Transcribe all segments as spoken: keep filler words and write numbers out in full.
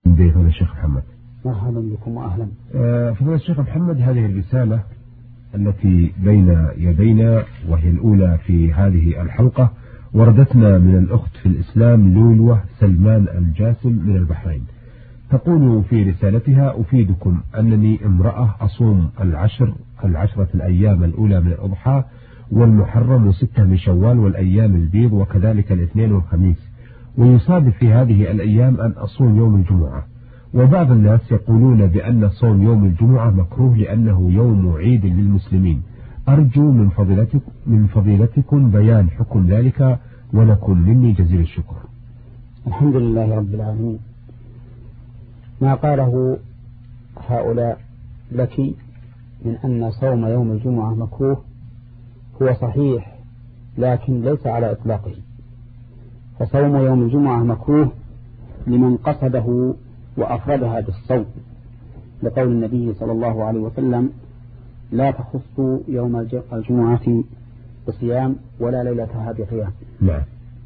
فضيلة الشيخ محمد. مرحبا بكم وأهلا. فضيلة الشيخ محمد، هذه الرسالة التي بين يدينا وهي الأولى في هذه الحلقة وردتنا من الأخت في الإسلام لولوة سلمان الجاسم من البحرين. تقول في رسالتها: أفيدكم أنني امرأة أصوم العشر العشرة الأيام الأولى من الأضحى والمحرم وستة من شوال والأيام البيض وكذلك الاثنين والخميس، ويصادف في هذه الأيام أن أصوم يوم الجمعة. وبعض الناس يقولون بأن صوم يوم الجمعة مكروه لأنه يوم عيد للمسلمين. أرجو من فضيلتكم من فضيلتكم بيان حكم ذلك ولكم مني جزيل الشكر. الحمد لله رب العالمين. ما قاله هؤلاء لك من أن صوم يوم الجمعة مكروه هو صحيح، لكن ليس على إطلاقه. فصوم يوم الجمعة مكروه لمن قصده وأفردها بالصوم، لقول النبي صلى الله عليه وسلم: لا تخصوا يوم الجمعة بصيام ولا ليلتها بقيام. نعم.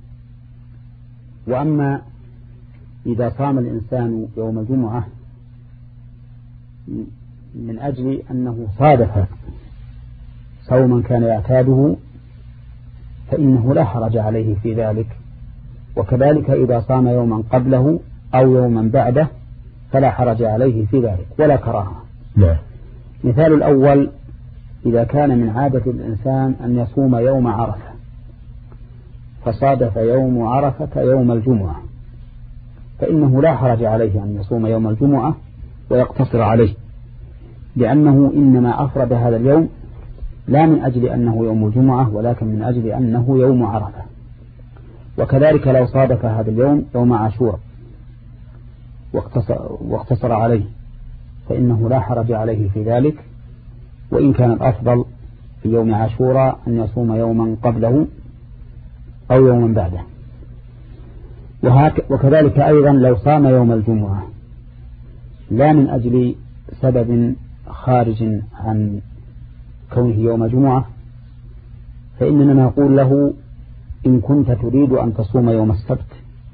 وأما إذا صام الإنسان يوم الجمعة من أجل أنه صادف صوما كان يعتاده فإنه لا حرج عليه في ذلك، وكذلك إذا صام يوما قبله أو يوما بعده فلا حرج عليه في ذلك ولا كراهة. نعم. مثال الأول: إذا كان من عادة الإنسان أن يصوم يوم عرفة فصادف يوم عرفة يوم الجمعة فإنه لا حرج عليه أن يصوم يوم الجمعة ويقتصر عليه، لأنه إنما أفرد هذا اليوم لا من أجل أنه يوم الجمعة ولكن من أجل أنه يوم عرفة. وكذلك لو صادف هذا اليوم يوم عاشوراء واقتصر عليه فإنه لا حرج عليه في ذلك، وإن كان الأفضل في يوم عاشوراء أن يصوم يوما قبله أو يوما بعده. وكذلك أيضا لو صام يوم الجمعة لا من أجل سبب خارج عن كونه يوم جمعة فإننا نقول له: إن كنت تريد أن تصوم يوم السبت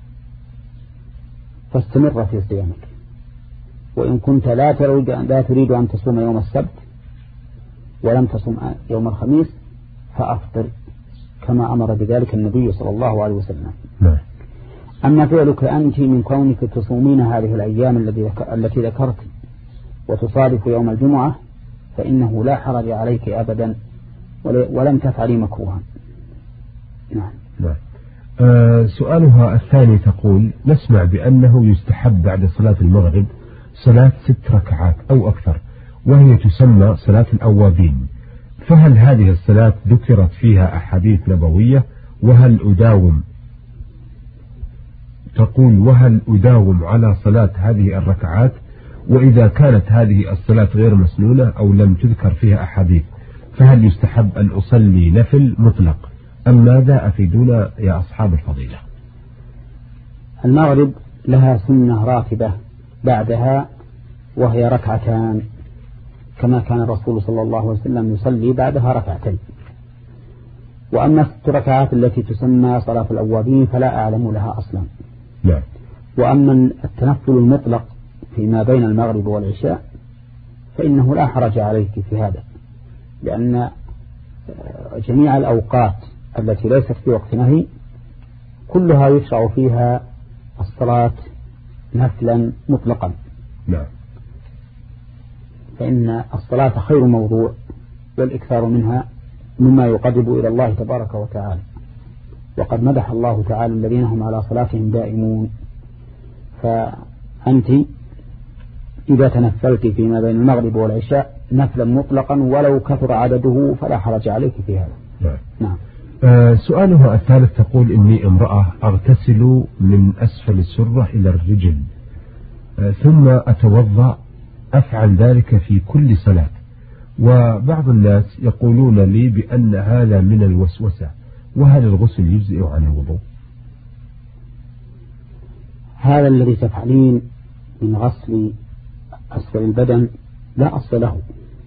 فاستمر في صيامك، وإن كنت لا تريد لا تريد أن تصوم يوم السبت ولم تصوم يوم الخميس فأفطر، كما أمر بذلك النبي صلى الله عليه وسلم. نعم. أما فعلك أنت من كونك تصومين هذه الأيام التي ذكرت وتصادف يوم الجمعة فإنه لا حرج عليك أبدا ولم تفعلي مكروها. نعم. نعم. آه سؤالها الثاني تقول: نسمع بأنه يستحب بعد صلاة المغرب صلاة ست ركعات أو أكثر وهي تسمى صلاة الأوابين، فهل هذه الصلاة ذكرت فيها أحاديث نبوية؟ وهل أداوم تقول وهل أداوم على صلاة هذه الركعات؟ وإذا كانت هذه الصلاة غير مسنونة أو لم تذكر فيها أحاديث فهل يستحب أن أصلي نفل مطلق أم ماذا؟ أفيدونا يا أصحاب الفضيلة. المغرب لها سنة راتبة بعدها وهي ركعتان، كما كان الرسول صلى الله عليه وسلم يصلي بعدها ركعتين. وأما الست ركعات التي تسمى صلاة الأوابين فلا أعلم لها أصلا. نعم. وأما التنفل المطلق فيما بين المغرب والعشاء فإنه لا حرج عليك في هذا، لأن جميع الأوقات التي ليست في وقت نهي كلها يشرع فيها الصلاة نفلا مطلقا. نعم. فإن الصلاة خير موضوع والإكثار منها مما يقرب إلى الله تبارك وتعالى، وقد مدح الله تعالى الذين هم على صلاتهم دائمون. فأنت إذا تنفلت فيما بين المغرب والعشاء نفلا مطلقا ولو كثر عدده فلا حرج عليك في هذا. نعم. نعم. آه سؤالها الثالث تقول: إني امرأة أغتسل من أسفل السرة إلى الرجل آه ثم أتوضأ، أفعل ذلك في كل صلاة، وبعض الناس يقولون لي بأن هذا من الوسوسة، وهل الغسل يجزئ عن الوضوء؟ هذا الذي تفعلين من غسل أسفل البدن لا أصل له،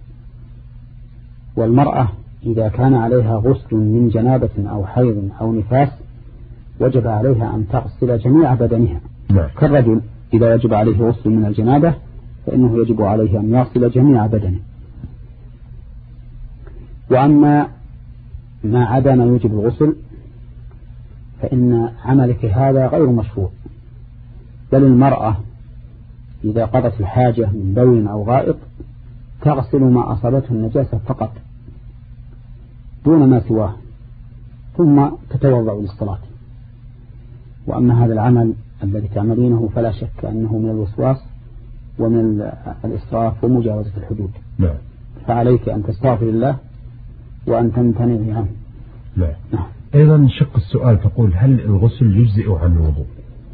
والمرأة إذا كان عليها غسل من جنابة أو حيض أو نفاس وجب عليها أن تغسل جميع بدنها. نعم. كالرجل إذا وجب عليه غسل من الجنابة فإنه يجب عليه أن يغسل جميع بدنه. وأما ما عدا ما يوجب الغسل فإن عملك هذا غير مشروع، بل المرأة إذا قضت الحاجة من بول أو غائط تغسل ما أصابته النجاسة فقط دون ما سواه، ثم تتوضأ للصلاة. وأما هذا العمل الذي تعملينه فلا شك أنه من الوسواس ومن الإسراف ومجاوزة الحدود. نعم. فعليك أن تستغفر الله وأن تمتنعي عنه. نعم. نعم. أيضا شق السؤال تقول هل الغسل يجزئ عن الوضوء؟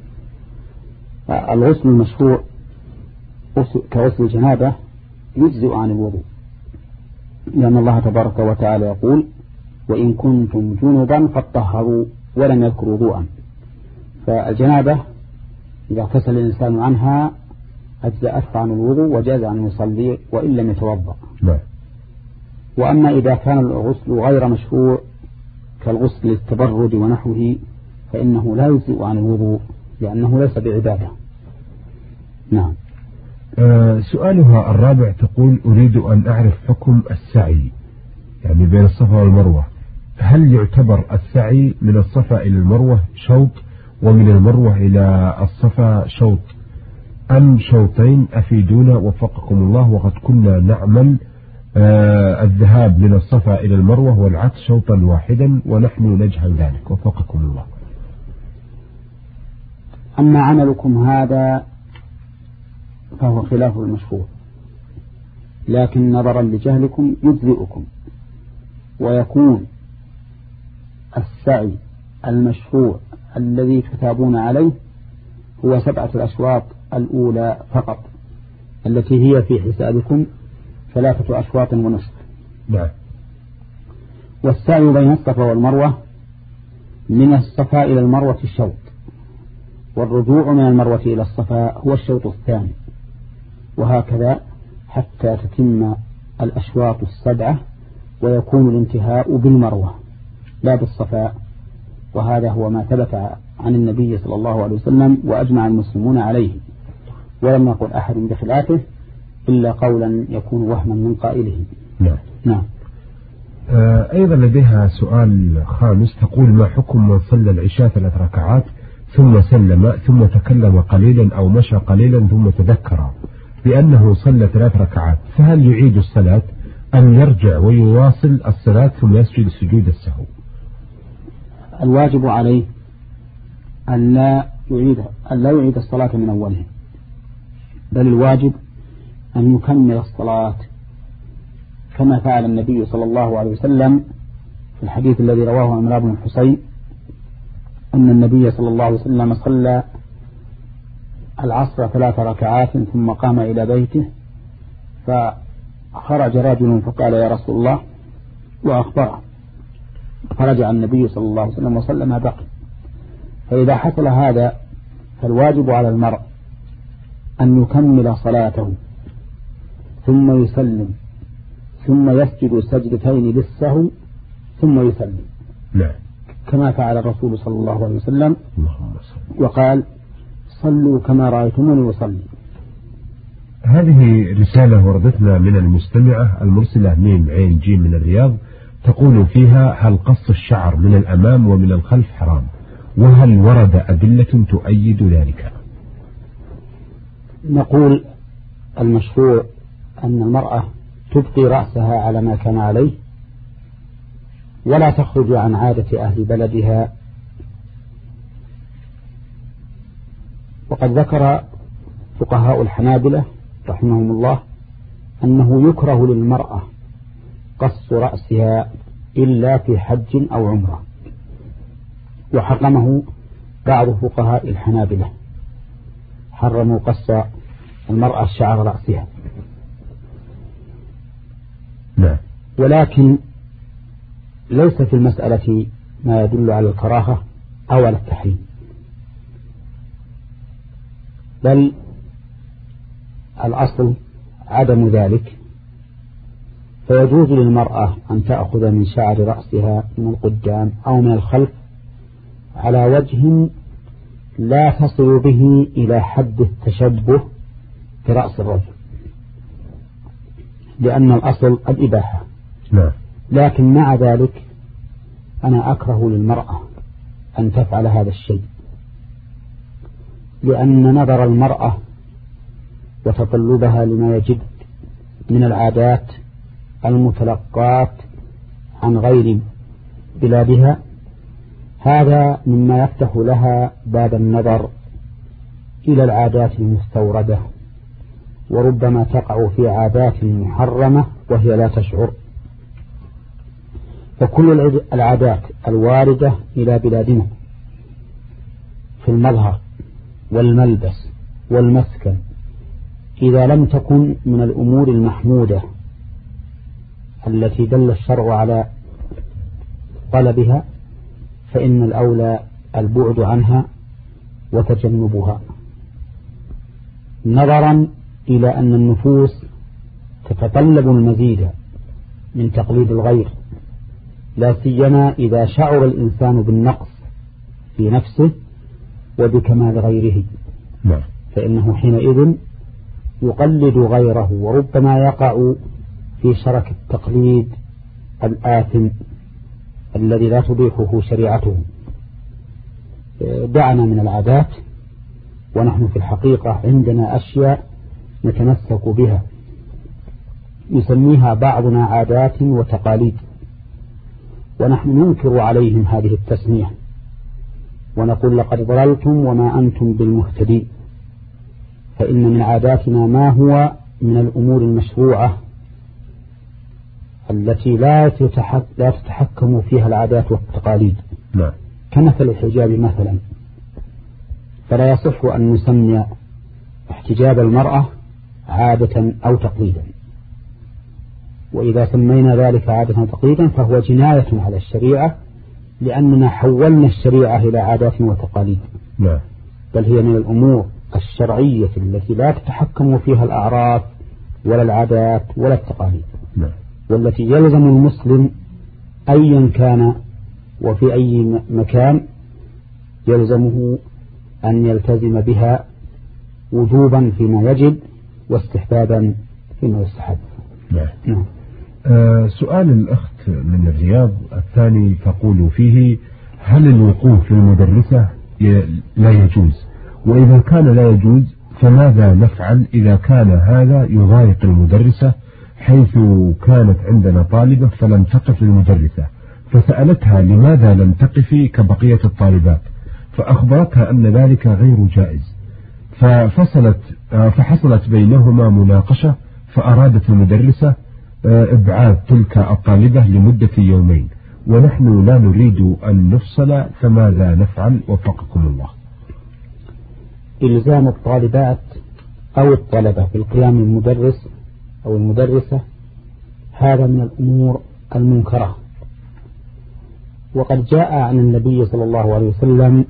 الغسل المشروع كغسل الجنابة يجزئ عن الوضوء، لأن الله تبارك وتعالى يقول وإن كنتم جنبا فاطهروا ولم يذكر وضوءا. فالجنابة إذا اغتسل الإنسان عنها أجزأت عن الوضوء وجاز أن يصلي وإن لم يتوضأ. لا. وأما إذا كان الغسل غير مشروع كالغسل للتبرد ونحوه فإنه لا يجزئ عن الوضوء لأنه ليس بعبادة. نعم. آه سؤالها الرابع تقول أريد أن أعرف حكم السعي يعني بين الصفا والمروة، هل يعتبر السعي من الصفا إلى المروة شوط ومن المروة إلى الصفا شوط أم شوطين؟ أفيدونا وفقكم الله، وقد كنا نعمل آه الذهاب من الصفا إلى المروة والعكس شوطا واحدا ونحن نجهل ذلك وفقكم الله. أما عملكم هذا فهو خلاف المشروع، لكن نظرا لجهلكم يجزئكم، ويكون السعي المشروع الذي تثابون عليه هو سبعة الأشواط الأولى فقط التي هي في حسابكم ثلاثة أشواط ونصف. نعم. والسعي بين الصفا والمروة من الصفا إلى المروة الشوط، والرجوع من المروة إلى الصفا هو الشوط الثاني، وهكذا حتى تتم الأشواط السبعة ويكون الانتهاء بالمروة لا بالصفا. وهذا هو ما ثبت عن النبي صلى الله عليه وسلم وأجمع المسلمون عليه، ولم يقل أحد بخلافه إلا قولا يكون وهما من قائله. نعم. نعم. آه أيضا لديها سؤال خامس تقول ما حكم من صلى العشاء ثلاث ركعات ثم سلم ثم تكلم قليلا أو مشى قليلا ثم تذكر بأنه صلى ثلاث ركعات، فهل يعيد الصلاة أم يرجع ويواصل الصلاة ثم يسجد سجود السهو؟ الواجب عليه أن لا يعيد أن لا يعيد الصلاة من أولها، بل الواجب أن يكمل الصلاة كما فعل النبي صلى الله عليه وسلم في الحديث الذي رواه عمران بن الحصين أن النبي صلى الله عليه وسلم صلى العصر ثلاث ركعات ثم قام إلى بيته، فخرج رجل فقال يا رسول الله وأخبره، فرجع النبي صلى الله عليه وسلم وصلى ما بقي. فإذا حصل هذا فالواجب على المرء أن يكمل صلاته ثم يسلم ثم يسجد سجدتين للسهو ثم يسلم. نعم. كما فعل الرسول صلى الله عليه وسلم صل. وقال صلوا كما رأيتموني أصلي. هذه رسالة وردتنا من المستمعة المرسلة ميم عين جيم من الرياض تقول فيها هل قص الشعر من الأمام ومن الخلف حرام، وهل ورد أدلة تؤيد ذلك؟ نقول المشروع أن المرأة تبقي رأسها على ما كان عليه ولا تخرج عن عادة أهل بلدها. وقد ذكر فقهاء الحنابلة رحمهم الله أنه يكره للمرأة قص رأسها إلا في حج أو عمرة، وحرمه بعض فقهاء الحنابلة، حرموا قص المرأة شعر رأسها. لا. ولكن ليس في المسألة ما يدل على الكراهة أو على التحريم، بل الأصل عدم ذلك، فيجوز للمرأة أن تأخذ من شعر رأسها من القدام أو من الخلف على وجه لا تصل به إلى حد التشبه برأس الرجل، لأن الأصل الإباحة. لا. لكن مع ذلك أنا أكره للمرأة أن تفعل هذا الشيء، لأن نظر المرأة وتطلبها لما يجب من العادات المتلقات عن غير بلادها هذا مما يفتح لها باب النظر إلى العادات المستوردة، وربما تقع في عادات محرمة وهي لا تشعر. فكل العادات الواردة إلى بلادنا في المظهر والملبس والمسكن إذا لم تكن من الأمور المحمودة التي دل الشرع على طلبها فإن الأولى البعد عنها وتجنبها، نظرا إلى أن النفوس تتطلب المزيد من تقليد الغير، لا سيما إذا شعر الإنسان بالنقص في نفسه وبكمال غيره، فإنه حينئذ يقلد غيره وربما يقع في شرك التقليد الآثم الذي لا تبيحه شريعته. دعنا من العادات، ونحن في الحقيقة عندنا أشياء نتمسك بها يسميها بعضنا عادات وتقاليد، ونحن ننكر عليهم هذه التسمية ونقول لقد ضللتم وما أنتم بالمهتدين، فإن من عاداتنا ما هو من الأمور المشروعة التي لا تتحكم فيها العادات والتقاليد. لا. كمثل الحجاب مثلا، فلا يصح أن نسمي احتجاب المرأة عادة أو تقليدا، وإذا سمينا ذلك عادة أو تقليدا فهو جناية على الشريعة، لأننا حولنا الشريعة إلى عادات وتقاليد. لا. بل هي من الأمور الشرعية التي لا تتحكم فيها الأعراف ولا العادات ولا التقاليد. لا. والتي يلزم المسلم أيا كان وفي أي مكان يلزمه أن يلتزم بها وجوبا فيما يجب واستحبابا فيما يستحب. نعم. آه سؤال الأخت من الرياض الثاني تقول فيه: هل الوقوف في المدرسة لا يجوز؟ وإذا كان لا يجوز فماذا نفعل إذا كان هذا يضايق المدرسة، حيث كانت عندنا طالبة فلم تقف المدرسة، فسألتها لماذا لم تقفي كبقية الطالبات، فأخبرتها أن ذلك غير جائز، ففصلت فحصلت بينهما مناقشة، فأرادت المدرسة إبعاد تلك الطالبة لمدة يومين، ونحن لا نريد أن نفصل، فماذا نفعل وفقكم الله؟ إلزام الطالبات أو الطلبة بالقيام المدرس أو المدرسة هذا من الأمور المنكرة، وقد جاء عن النبي صلى الله عليه وسلم: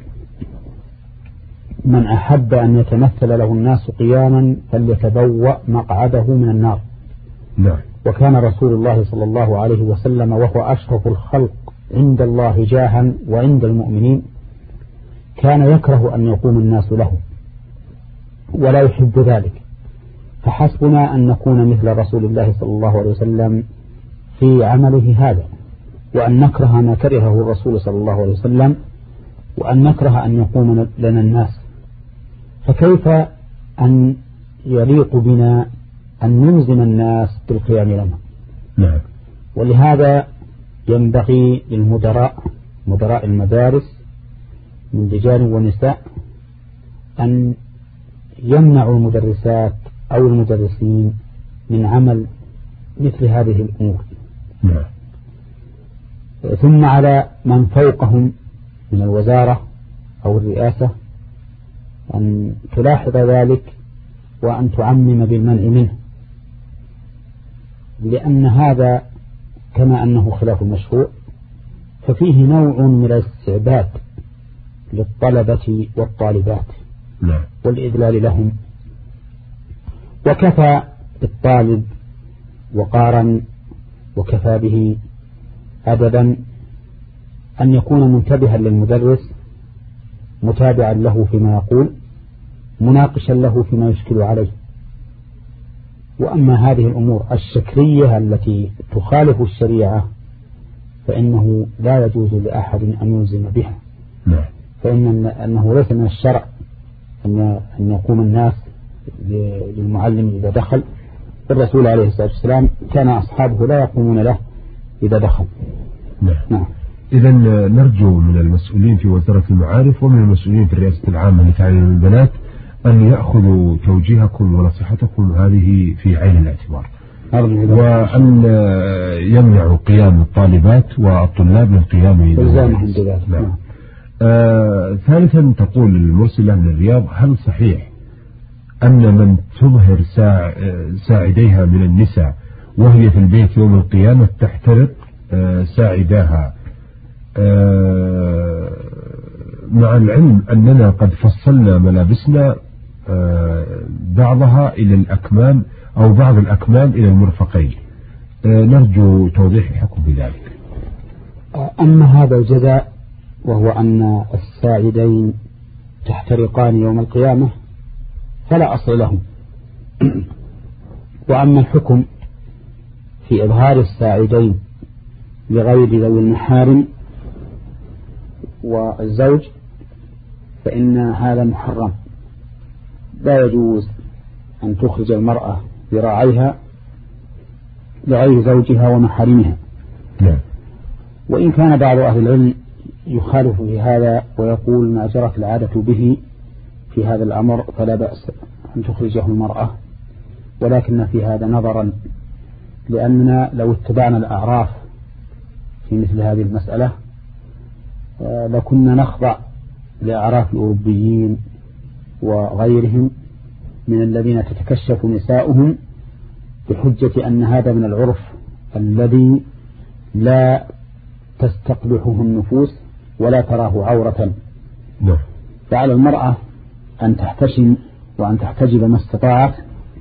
من أحب أن يتمثل له الناس قياما فليتبوأ مقعده من النار. نعم. وكان رسول الله صلى الله عليه وسلم وهو أشرف الخلق عند الله جاها وعند المؤمنين كان يكره أن يقوم الناس له ولا يحب ذلك، فحسبنا أن نكون مثل رسول الله صلى الله عليه وسلم في عمله هذا، وأن نكره ما كرهه الرسول صلى الله عليه وسلم، وأن نكره أن يقوم لنا الناس. فكيف أن يليق بنا أن نلزم الناس بالقيام لنا؟ نعم. ولهذا ينبغي للمدراء مدراء المدارس من رجال ونساء أن يمنعوا المدرسات أو المدرسين من عمل مثل هذه الأمور. نعم. ثم على من فوقهم من الوزارة أو الرئاسة أن تلاحظ ذلك وأن تعمم بالمنع منه، لأن هذا كما أنه خلاف المشروع ففيه نوع من الاستعباد للطلبة والطالبات نعم. والإذلال لهم. وكفى بالطالب وقارا وكفى به أدبا أن يكون منتبها للمدرس متابعا له فيما يقول مناقشا له فيما يشكل عليه. وأما هذه الأمور الشكلية التي تخالف الشريعة فإنه لا يجوز لأحد أن يلزم بها. نعم. فإن أنه ليس من الشرع أن يقوم الناس للمعلم إذا دخل. الرسول عليه الصلاة والسلام كان أصحابه لا يقومون له إذا دخل. نعم. نعم. إذا نرجو من المسؤولين في وزارة المعارف ومن المسؤولين في الرئاسة العامة لتعليم البنات أن يأخذوا توجيهكم ونصيحتكم هذه في عين الاعتبار، وأن يمنعوا قيام الطالبات والطلاب من قيام ذلك. نعم. آه ثالثا تقول المرسلة من الرياض: هل صحيح أن من تظهر ساع ساعديها من النساء وهي في البيت يوم القيامة تحترق آه ساعداها، آه مع العلم أننا قد فصلنا ملابسنا آه بعضها إلى الأكمام أو بعض الأكمام إلى المرفقين، آه نرجو توضيح الحكم بذلك. أما هذا الجزاء وهو أن الساعدين تحترقان يوم القيامة فلا أصل لهم. وأما الحكم في إظهار الساعدين لغير ذوي المحارم والزوج فإن هذا محرم، لا يجوز أن تخرج المرأة ذراعيها لغير زوجها ومحارمها. وإن كان بعض أهل العلم يخالف في هذا ويقول ما جرت العادة به في هذا الأمر فلا بأس أن تخرجه المرأة، ولكن في هذا نظرا، لأننا لو اتبعنا الأعراف في مثل هذه المسألة لكنا نخضع لأعراف الأوروبيين وغيرهم من الذين تتكشف نساؤهم بحجة أن هذا من العرف الذي لا تستقبحه النفوس ولا تراه عورة. فعلى المرأة أن تحتشم وأن تحتجب ما استطاعت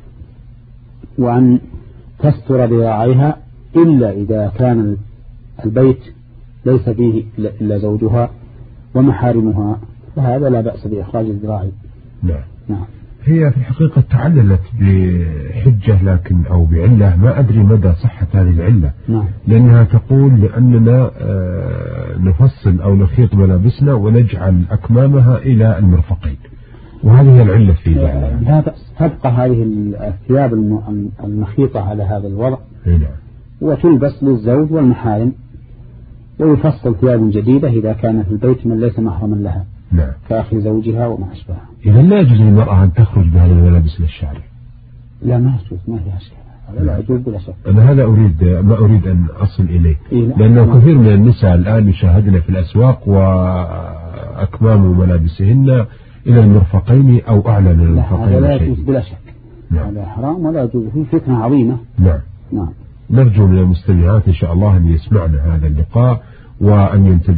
وأن تستر ذراعيها إلا إذا كان البيت ليس فيه إلا زوجها ومحارمها، فهذا لا بأس بإخراج الذراع. نعم. نعم. هي في الحقيقة تعللت بحجة لكن أو بعلة ما أدري مدى صحة هذه العلة. نعم. لأنها تقول لأننا نفصل أو نخيط ملابسنا ونجعل أكمامها إلى المرفقين، وهذه هي العلة في ذلك. لا بأس، تبقى هذه الثياب المخيطة على هذا الوضع. نعم. وتلبس للزوج والمحارم، ويفصل ثياب جديدة إذا كان في البيت من ليس محرما لها. نعم. كأخي زوجها وما أشبهها. إذا لا يجوز للمرأة أن تخرج بهذه الملابس للشارع. لا ما يجوز، ما فيها شيء، لا يجوز بلا شك. أنا هذا أريد ما أريد أن أصل إليه. إيه؟ لأنه كثير من النساء الآن يشاهدن في الأسواق وأكمام ملابسهن إلى المرفقين أو أعلى من المرفقين. هذا لا يجوز بلا شك. نعم. هذا حرام ولا يجوز، فيه فتنة عظيمة. نعم. نعم. نرجو من المستمعات إن شاء الله أن يسمعنا هذا اللقاء وأن ينتبه